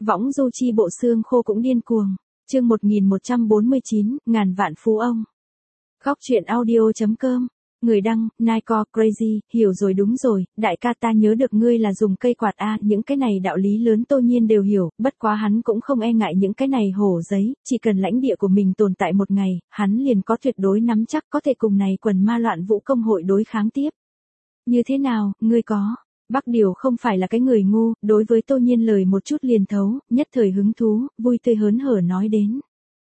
Võng du chi bộ xương khô cũng điên cuồng. Chương 1149, ngàn vạn phú ông. Góc truyện audio.com. Người đăng, Niko Crazy, hiểu rồi đúng rồi, đại ca ta nhớ được ngươi là dùng cây quạt a, những cái này đạo lý lớn Tô Nhiên đều hiểu, bất quá hắn cũng không e ngại những cái này hổ giấy, chỉ cần lãnh địa của mình tồn tại một ngày, hắn liền có tuyệt đối nắm chắc có thể cùng này quần ma loạn vũ công hội đối kháng tiếp. Như thế nào, ngươi có? Bắc Điều không phải là cái người ngu, đối với Tô Nhiên lời một chút liền thấu, nhất thời hứng thú, vui tươi hớn hở nói đến.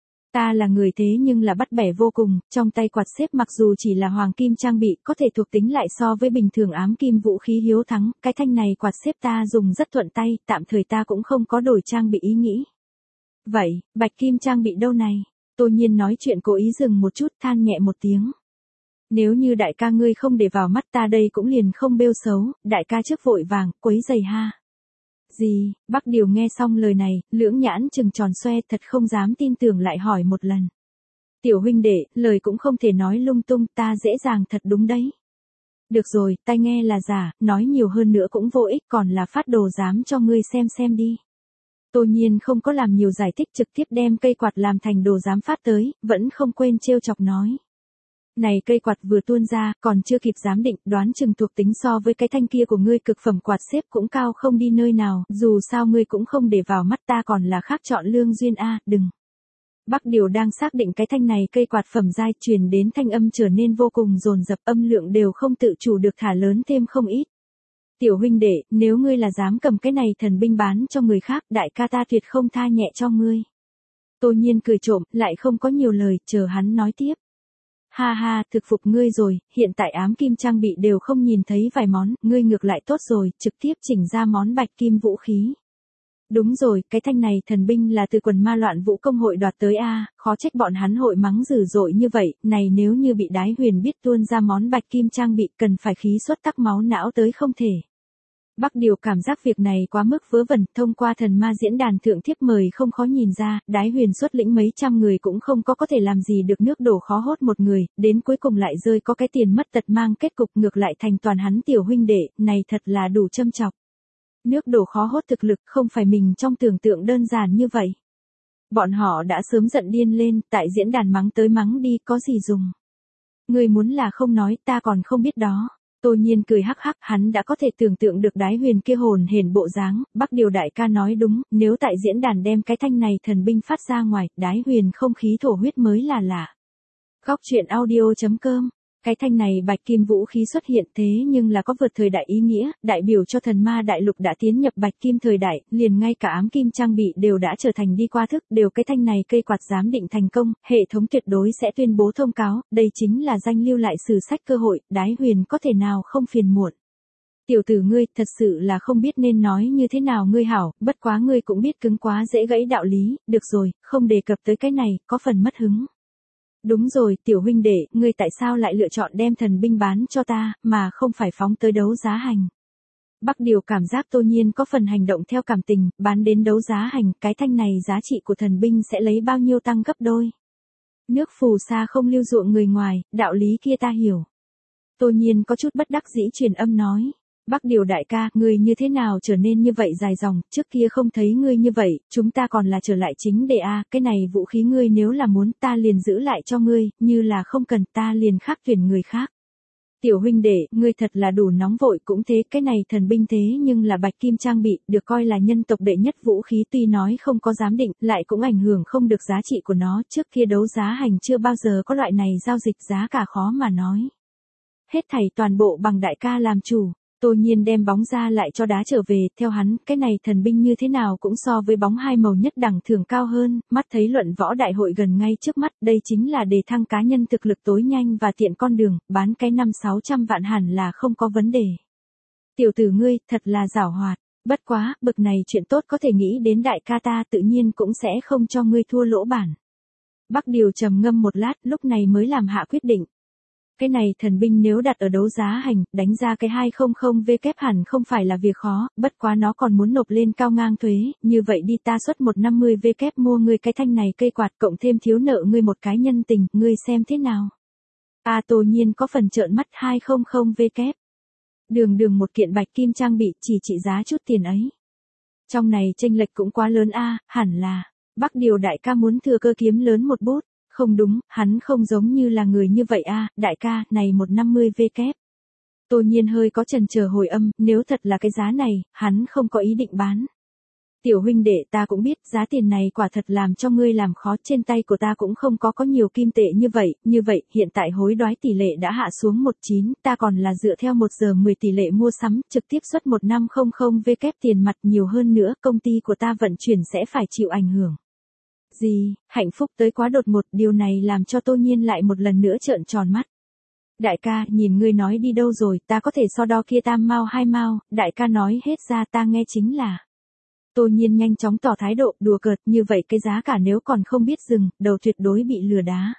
Ta là người thế nhưng là bắt bẻ vô cùng, trong tay quạt xếp mặc dù chỉ là hoàng kim trang bị, có thể thuộc tính lại so với bình thường ám kim vũ khí hiếu thắng, cái thanh này quạt xếp ta dùng rất thuận tay, tạm thời ta cũng không có đổi trang bị ý nghĩ. Vậy, bạch kim trang bị đâu này? Tô Nhiên nói chuyện cố ý dừng một chút, than nhẹ một tiếng. Nếu như đại ca ngươi không để vào mắt ta đây cũng liền không bêu xấu, đại ca trước vội vàng, quấy giày ha. Gì? Bắc Điều nghe xong lời này, lưỡng nhãn trừng tròn xoe thật không dám tin tưởng lại hỏi một lần. Tiểu huynh đệ, lời cũng không thể nói lung tung, ta dễ dàng thật đúng đấy. Được rồi, tai nghe là giả, nói nhiều hơn nữa cũng vô ích, còn là phát đồ dám cho ngươi xem đi. Tô Nhiên không có làm nhiều giải thích, trực tiếp đem cây quạt làm thành đồ dám phát tới, vẫn không quên trêu chọc nói. Này cây quạt vừa tuôn ra, còn chưa kịp giám định, đoán chừng thuộc tính so với cái thanh kia của ngươi cực phẩm quạt xếp cũng cao không đi nơi nào, dù sao ngươi cũng không để vào mắt ta còn là khác chọn lương duyên a, đừng. Bắc Điều đang xác định cái thanh này cây quạt phẩm giai truyền đến thanh âm trở nên vô cùng dồn dập, âm lượng đều không tự chủ được thả lớn thêm không ít. Tiểu huynh đệ, nếu ngươi là dám cầm cái này thần binh bán cho người khác, đại ca ta tuyệt không tha nhẹ cho ngươi. Tô Nhiên cười trộm, lại không có nhiều lời, chờ hắn nói tiếp. Ha ha, thực phục ngươi rồi, hiện tại ám kim trang bị đều không nhìn thấy vài món, ngươi ngược lại tốt rồi, trực tiếp chỉnh ra món bạch kim vũ khí. Đúng rồi, cái thanh này thần binh là từ quần ma loạn vũ công hội đoạt tới a, khó trách bọn hắn hội mắng dữ dội như vậy, này nếu như bị Đái Huyền biết tuôn ra món bạch kim trang bị cần phải khí xuất tắc máu não tới không thể. Bắc Điều cảm giác việc này quá mức vớ vẩn, thông qua thần ma diễn đàn thượng thiếp mời không khó nhìn ra, Đái Huyền xuất lĩnh mấy trăm người cũng không có thể làm gì được nước đổ khó hốt một người, đến cuối cùng lại rơi có cái tiền mất tật mang kết cục ngược lại thành toàn hắn tiểu huynh đệ, này thật là đủ châm chọc. Nước đổ khó hốt thực lực không phải mình trong tưởng tượng đơn giản như vậy. Bọn họ đã sớm giận điên lên, tại diễn đàn mắng tới mắng đi có gì dùng. Người muốn là không nói ta còn không biết đó. Tô Nhiên cười hắc hắc, hắn đã có thể tưởng tượng được Đái Huyền kia hồn hển bộ dáng, Bắc Điều đại ca nói đúng, nếu tại diễn đàn đem cái thanh này thần binh phát ra ngoài, Đái Huyền không khí thổ huyết mới là lạ. Góc truyện audio.com. Cái thanh này bạch kim vũ khí xuất hiện thế nhưng là có vượt thời đại ý nghĩa, đại biểu cho thần ma đại lục đã tiến nhập bạch kim thời đại, liền ngay cả ám kim trang bị đều đã trở thành đi qua thức, đều cái thanh này cây quạt giám định thành công, hệ thống tuyệt đối sẽ tuyên bố thông cáo, đây chính là danh lưu lại sử sách cơ hội, Đái Huyền có thể nào không phiền muộn. Tiểu tử ngươi, thật sự là không biết nên nói như thế nào ngươi hảo, bất quá ngươi cũng biết cứng quá dễ gãy đạo lý, được rồi, không đề cập tới cái này, có phần mất hứng. Đúng rồi, tiểu huynh đệ, ngươi tại sao lại lựa chọn đem thần binh bán cho ta, mà không phải phóng tới đấu giá hành? Bắc Điều cảm giác Tô Nhiên có phần hành động theo cảm tình, bán đến đấu giá hành, cái thanh này giá trị của thần binh sẽ lấy bao nhiêu tăng gấp đôi. Nước phù sa không lưu ruộng người ngoài, đạo lý kia ta hiểu. Tô Nhiên có chút bất đắc dĩ truyền âm nói. Bắc Điều đại ca, ngươi như thế nào trở nên như vậy dài dòng, trước kia không thấy ngươi như vậy, chúng ta còn là trở lại chính đề a, cái này vũ khí ngươi nếu là muốn ta liền giữ lại cho ngươi, như là không cần ta liền khác tuyển người khác. Tiểu huynh đệ, ngươi thật là đủ nóng vội cũng thế, cái này thần binh thế nhưng là bạch kim trang bị, được coi là nhân tộc đệ nhất vũ khí tuy nói không có giám định, lại cũng ảnh hưởng không được giá trị của nó, trước kia đấu giá hành chưa bao giờ có loại này giao dịch giá cả khó mà nói. Hết thảy toàn bộ bằng đại ca làm chủ. Tô Nhiên đem bóng ra lại cho đá trở về, theo hắn, cái này thần binh như thế nào cũng so với bóng hai màu nhất đẳng thường cao hơn, mắt thấy luận võ đại hội gần ngay trước mắt, đây chính là đề thăng cá nhân thực lực tối nhanh và tiện con đường, bán cái 500-600 vạn hẳn là không có vấn đề. Tiểu tử ngươi, thật là giảo hoạt, bất quá, bực này chuyện tốt có thể nghĩ đến đại ca ta tự nhiên cũng sẽ không cho ngươi thua lỗ bản. Bắc Điều trầm ngâm một lát, lúc này mới làm hạ quyết định. Cái này thần binh nếu đặt ở đấu giá hành, đánh ra cái 200V kép hẳn không phải là việc khó, bất quá nó còn muốn nộp lên cao ngang thuế, như vậy đi ta xuất 150V kép mua ngươi cái thanh này cây quạt cộng thêm thiếu nợ ngươi một cái nhân tình, ngươi xem thế nào. Tô Nhiên có phần trợn mắt 200V kép. Đường một kiện bạch kim trang bị chỉ trị giá chút tiền ấy. Trong này chênh lệch cũng quá lớn a, hẳn là, Bắc Điều đại ca muốn thừa cơ kiếm lớn một bút. Không đúng, hắn không giống như là người như vậy a, đại ca, này 150 V kép. Tô Nhiên hơi có chần chờ hồi âm, nếu thật là cái giá này, hắn không có ý định bán. Tiểu huynh đệ, ta cũng biết, giá tiền này quả thật làm cho ngươi làm khó, trên tay của ta cũng không có nhiều kim tệ như vậy, hiện tại hối đoái tỷ lệ đã hạ xuống 19, ta còn là dựa theo 1 giờ 10 tỷ lệ mua sắm, trực tiếp xuất 1500 V kép tiền mặt, nhiều hơn nữa, công ty của ta vận chuyển sẽ phải chịu ảnh hưởng. Gì, hạnh phúc tới quá đột ngột, điều này làm cho Tô Nhiên lại một lần nữa trợn tròn mắt. Đại ca, nhìn ngươi nói đi đâu rồi, ta có thể so đo kia tam mao 2 mao, đại ca nói hết ra ta nghe chính là. Tô Nhiên nhanh chóng tỏ thái độ, đùa cợt, như vậy cái giá cả nếu còn không biết dừng, đầu tuyệt đối bị lừa đá.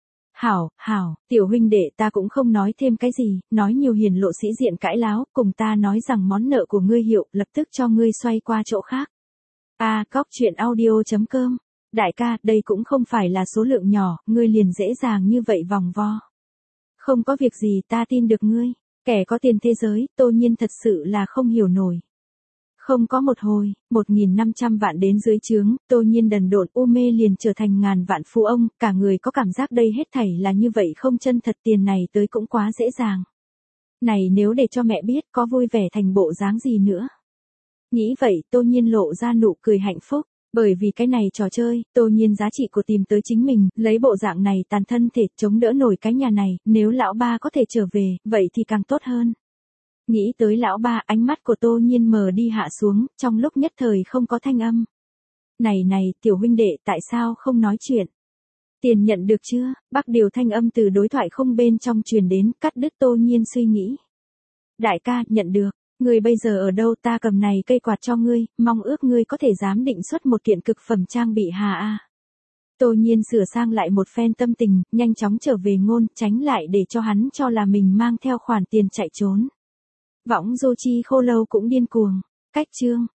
Hảo, tiểu huynh đệ, ta cũng không nói thêm cái gì, nói nhiều hiền lộ sĩ diện cãi láo, cùng ta nói rằng món nợ của ngươi hiệu, lập tức cho ngươi xoay qua chỗ khác. Cóc truyện audio.com. Đại ca, đây cũng không phải là số lượng nhỏ, ngươi liền dễ dàng như vậy vòng vo. Không có việc gì, ta tin được ngươi. Kẻ có tiền thế giới, Tô Nhiên thật sự là không hiểu nổi. Không có một hồi, 1.500 vạn đến dưới trướng, Tô Nhiên đần độn u mê liền trở thành ngàn vạn phú ông, cả người có cảm giác đây hết thảy là như vậy không chân thật, tiền này tới cũng quá dễ dàng. Này nếu để cho mẹ biết có vui vẻ thành bộ dáng gì nữa. Nghĩ vậy, Tô Nhiên lộ ra nụ cười hạnh phúc. Bởi vì cái này trò chơi, Tô Nhiên giá trị của tìm tới chính mình, lấy bộ dạng này tàn thân thể chống đỡ nổi cái nhà này, nếu lão ba có thể trở về, vậy thì càng tốt hơn. Nghĩ tới lão ba, ánh mắt của Tô Nhiên mờ đi hạ xuống, trong lúc nhất thời không có thanh âm. Này, tiểu huynh đệ, tại sao không nói chuyện? Tiền nhận được chưa? Bắc Điều thanh âm từ đối thoại không bên trong truyền đến, cắt đứt Tô Nhiên suy nghĩ. Đại ca, nhận được. Ngươi bây giờ ở đâu, ta cầm này cây quạt cho ngươi, mong ước ngươi có thể dám định xuất một kiện cực phẩm trang bị hà a. Tô Nhiên sửa sang lại một phen tâm tình, nhanh chóng trở về ngôn, tránh lại để cho hắn cho là mình mang theo khoản tiền chạy trốn. Võng Dô Chi Khô Lâu cũng điên cuồng. Cách chương